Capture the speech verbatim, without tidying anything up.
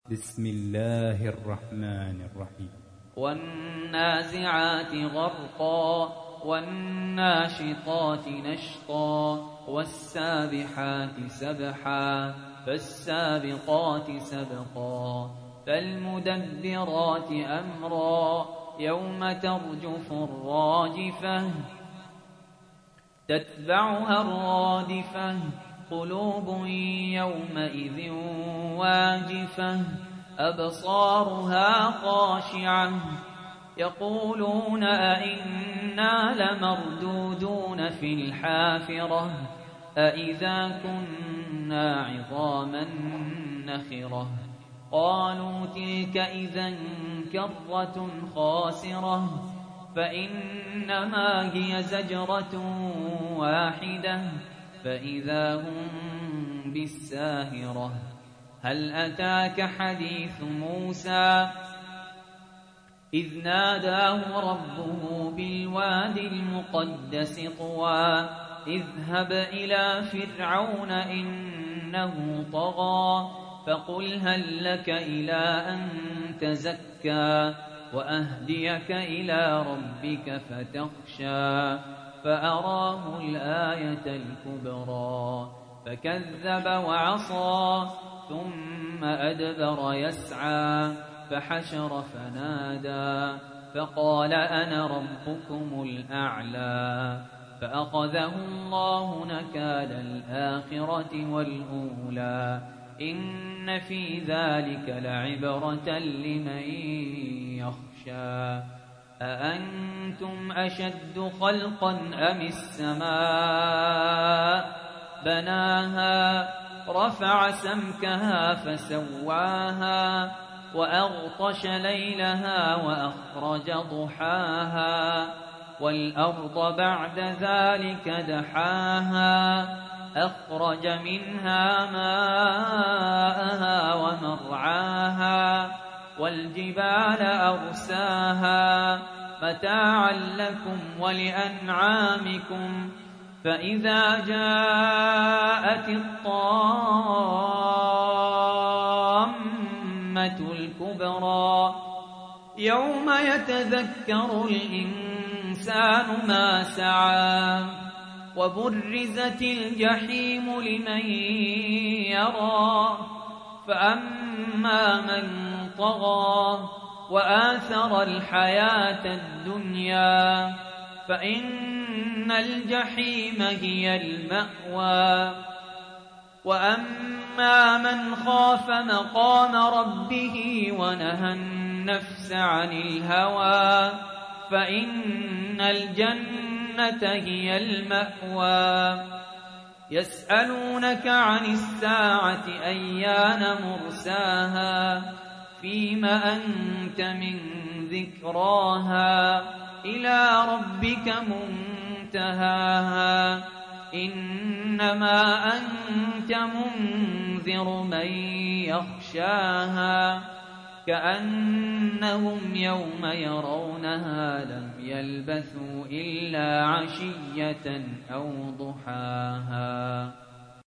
بسم الله الرحمن الرحيم. والنازعات غرقا والناشطات نشطا والسابحات سبحا فالسابقات سبقا فالمدبرات أمرا يوم ترجف الراجفة تتبعها الرادفة قلوب يومئذ واجفة أبصارها خاشعة يقولون أئنا لمردودون في الحافرة أئذا كنا عظاما نخرة قالوا تلك إذا كرة خاسرة فإنما هي زجرة واحدة فإذا هم بالساهرة هل أتاك حديث موسى إذ ناداه ربه بالوادي المقدس طوى اذهب إلى فرعون إنه طغى فقل هل لك إلى أن تزكى وأهديك إلى ربك فتخشى فأراه الآية الكبرى فكذب وعصى ثم أدبر يسعى فحشر فنادى فقال أنا ربكم الأعلى فأخذه الله نكال الآخرة والأولى إن في ذلك لعبرة لمن يخشى أأنتم أشد خلقا أم السماء بناها رفع سمكها فسواها وأغطش ليلها وأخرج ضحاها والأرض بعد ذلك دحاها أخرج منها ماءها ومرعاها والجبال أرساها متاعا لكم ولأنعامكم فإذا جاءت الطامة الكبرى يوم يتذكر الإنسان ما سعى وبرزت الجحيم لمن يرى فأما من طغى وآثر الحياة الدنيا فإن الجحيم هي المأوى وأما من خاف مقام ربه ونهى النفس عن الهوى فإن الجنة هي المأوى يسألونك عن الساعة أيان مرساها فيم أنت من ذكراها إلى ربك منتهاها إنما أنت منذر من يخشاها كأنهم يوم يرونها لم يلبثوا إلا عشية أو ضحاها.